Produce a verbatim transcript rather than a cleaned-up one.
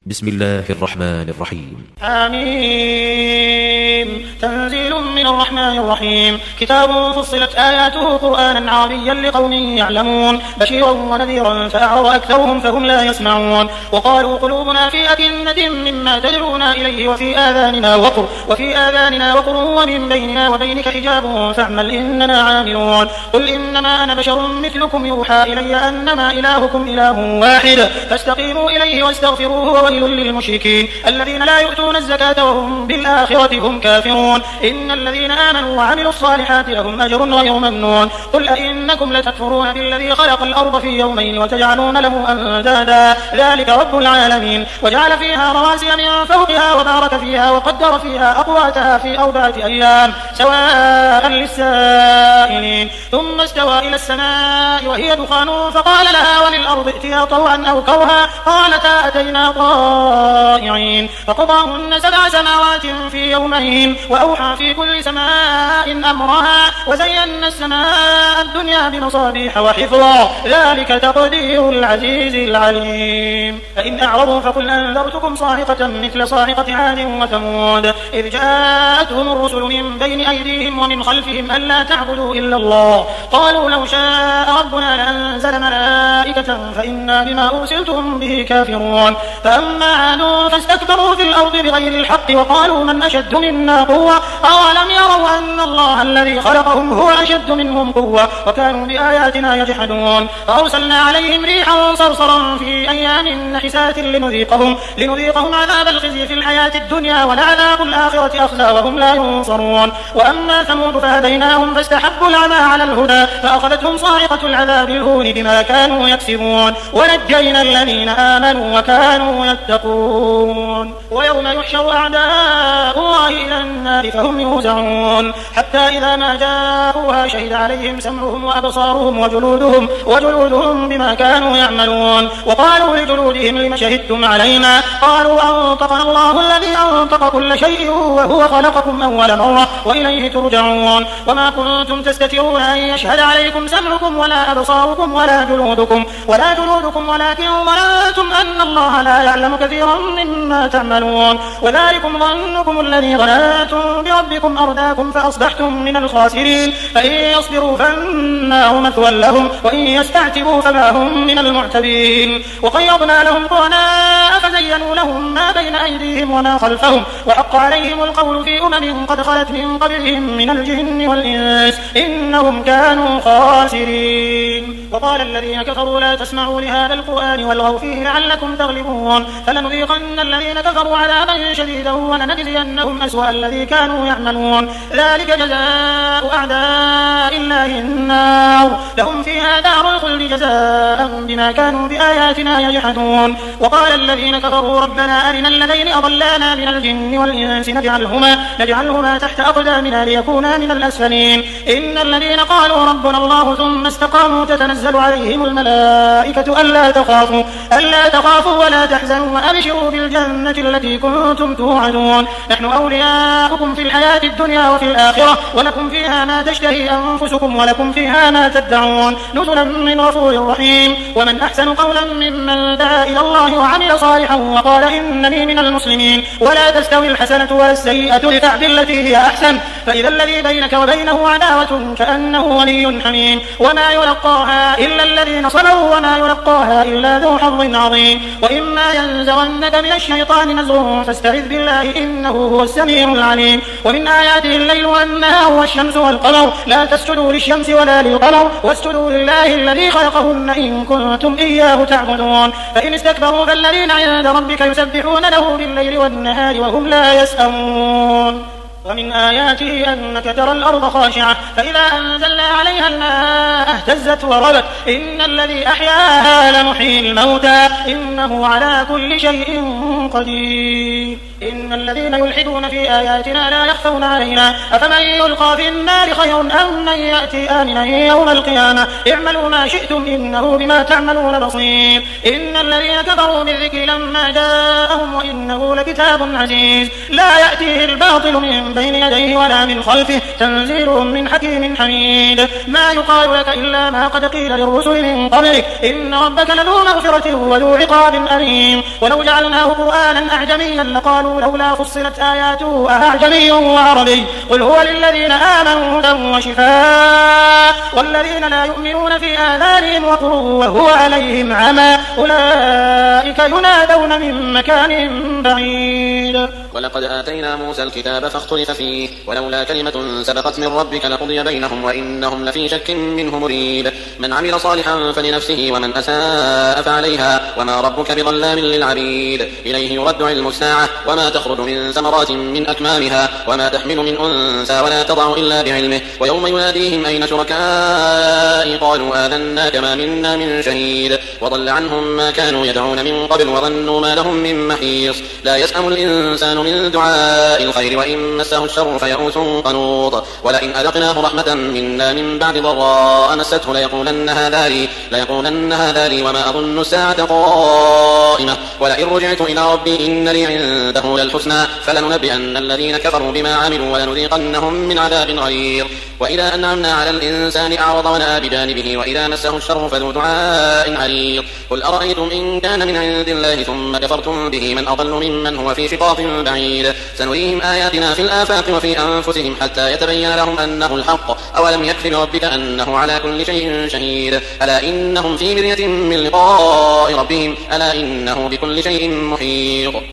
بسم الله الرحمن الرحيم. آمين. تنزيل من الرحمن الرحيم. كتاب فصلت آياته قرآنا عربيا لقوم يعلمون بشيرا ونذيرا فأعرض أكثرهم فهم لا يسمعون وقالوا قلوبنا في أكنة مما تدعونا إليه وفي آذاننا وقر وفي آذاننا وقر ومن بيننا وبينك حجاب فاعمل إننا عاملون. قل إنما أنا بشر مثلكم يوحى إلي أنما إلهكم إله واحد فاستقيموا إليه واستغفروه وويل للمشركين الذين لا يؤتون الزكاة وهم بالآخرة هم كافرون. إن الذين آمنوا وعملوا الصالحات لهم أجر غير ممنون. قل أئنكم لتكفرون بالذي خلق الأرض في يومين وتجعلون له أندادا ذلك رب العالمين. وجعل فيها رواسي من فوقها وبارك فيها وقدر فيها أقواتها في أربعة أيام سواء للسائلين. ثم استوى إلى السماء وهي دخان فقال لها وللأرض ائتيا طوعا أو كرها قالتا أتينا طائعين فقضاهن سبع سماوات في يومين وأوحى في كل سماء أمرها وزينا السماء الدنيا بمصابيح وحفظا ذلك تقدير العزيز العليم. فإن أعرضوا فقل أنذرتكم صاعقة مثل صاعقة عاد وثمود إذ جاءتهم الرسل من بين أيديهم ومن خلفهم ألا تعبدوا إلا الله قالوا لو شاء ربنا لأنزل ملائكة فإنا بما أرسلتم به كافرون. فأما عاد فاستكبروا في الأرض بغير الحق وقالوا من أشد منا قوة أولم يروا أن الله الذي خلقهم هو أشد منهم قوة وكانوا بآياتنا يجحدون. فأرسلنا عليهم ريحا صرصرا في أيام نحسات لنذيقهم, لنذيقهم عذاب الخزي في الحياة الدنيا ولعذاب الآخرة أخزى وهم لا ينصرون. وأما ثمود فهديناهم فاستحبوا العمى على الهدى فأخذتهم صاعقة العذاب الهون بما كانوا يكسبون ونجينا الذين آمنوا وكانوا يتقون. ويوم يحشر أعداء الله إلى النار فهم يوزعون حتى إذا ما جاءوها شهد عليهم سمعهم وأبصارهم وجلودهم وجلودهم بما كانوا يعملون. وقالوا لجلودهم لم شهدتم علينا قالوا أنطقنا الله الذي أنطق كل شيء وهو خلقكم أول مرة وإليه ترجعون. وما كنتم تستترون أن يشهد عليكم سمعكم ولا أبصاركم ولا جلودكم ولا جلودكم ولكن ظننتم أن الله لا يعلم كثيرا مما تعملون. وذلكم ظنكم الذي ظننتم بربكم أرداكم فأصبحتم من الخاسرين. فإن يصبروا فالنار مثوى لهم وإن يستعتبوا فما هم من المعتبين. وقيضنا لهم قرناء فزينوا لهم ما بين أيديهم وما خلفهم وحق عليهم القول في أمم قد خلت من قبلهم من الجن والإنس إنهم كانوا خاسرين. وقال الذين كفروا لا تسمعوا لهذا القرآن والغوا فيه لعلكم تغلبون. فلنذيقن الذين كفروا عذابا شديدا ولنجزينهم أسوأ الذي كانوا يعملون. ذلك جزاء أعداء الله النار لهم فيها دار الخلد جزاء بما كانوا بآياتنا يجحدون. وقال الذين كفروا ربنا أرنا الذين أضلانا من الجن والإنس نجعلهما, نجعلهما تحت أقدامنا ليكونا من الأسفلين. إن الذين قالوا ربنا الله ثم استقاموا تتنزل عليهم الملائكة ألا تخافوا, ألا تخافوا ولا تحزنوا وأبشروا بالجنة التي كنتم توعدون. نحن أولياؤكم في الحياة الدنيا وفي الآخرة ولكم فيها ما تشتهي أنفسكم ولكم فيها ما تدعون نزلا من غفور رحيم. ومن أحسن قولا ممن دعا إلى الله وعمل صالحا وقال إنني من المسلمين. ولا تستوي الحسنة ولا السيئة ادفع بالتي هي أحسن فإذا الذي بينك وبينه عداوة كأنه ولي حميم. وما يلقاها إلا الذين صبروا وما يلقاها إلا ذو حظ عظيم. وإما ينزغنك من الشيطان نزغ فاستعذ بالله إنه هو السميع العليم. ومن آياته الليل والنهار والشمس والقمر لا تسجدوا للشمس ولا للقمر واسجدوا لله الذي خلقهن إن كنتم إياه تعبدون. فإن استكبروا فالذين عند ربك يسبحون له بالليل والنهار وهم لا يسأمون. ومن آياته أنك ترى الأرض خاشعة فإذا أنزلنا عليها الماء اهتزت وربت إن الذي أحياها لمحيي الموتى إنه على كل شيء قدير. إن الذين يلحدون في آياتنا لا يخفون علينا أفمن يلقى في النار خير أم من يأتي آمنا يوم القيامة اعملوا ما شئتم إنه بما تعملون بصير. إن الذين كفروا بالذكر لما جاءهم وإنه لكتاب عزيز لا يأتيه الباطل من من بين يديه ولا من خلفه تنزيل من حكيم حميد ما يقال لك إلا ما قد قيل للرسل من قبلك إن ربك لذو مغفرة وذو عقاب أليم ولو جعلناه قرآنا أعجميا لقالوا لولا فصلت آياته أعجمي وعربي قل هو للذين آمنوا هدى وشفاء والذين لا يؤمنون في آذانهم وقر وهو عليهم عمى أولئك ينادون من مكان بعيد. ولقد آتينا موسى الكتاب فاختلف فيه ولولا كلمة سبقت من ربك لقضي بينهم وإنهم لفي شك منه مريب من عمل صالحا فلنفسه ومن أساء فعليها وما ربك بظلام للعبيد إليه يرد علم الساعة وما تخرج من ثمرات من أكمامها وما تحمل من أنثى ولا تضع إلا بعلمه ويوم يناديهم أين شركائي قالوا آذناك ما منا من شهيد وضل عنهم ما كانوا يدعون من قبل وظنوا ما لهم من محيص لا يسأم الإنسان من دعاء الخير وإن مسه الشر فيئوس قنوط ولئن أذقناه رحمة منا من بعد ضراء مسته ليقولن هذا لي ليقولن هذا لي وما أظن الساعة قائمة ولئن رجعت إلى ربي إن لي عنده للحسنى فلننبئن الذين كفروا بما عملوا ولنذيقنهم من عذاب غليظ وإذا أنعمنا على الإنسان أعرض ونأى بجانبه وإذا مسه الشر فذو دعاء عريض قل أرأيتم إن كان من عند الله ثم كفرتم به من أضل ممن هو في شقاق بعيد سنريهم آياتنا في الآفاق وفي أنفسهم حتى يتبين لهم أنه الحق أولم يكف بربك أنه على كل شيء شهيد ألا إنهم في مرية من لقاء ربهم ألا إنه بكل شيء محيط.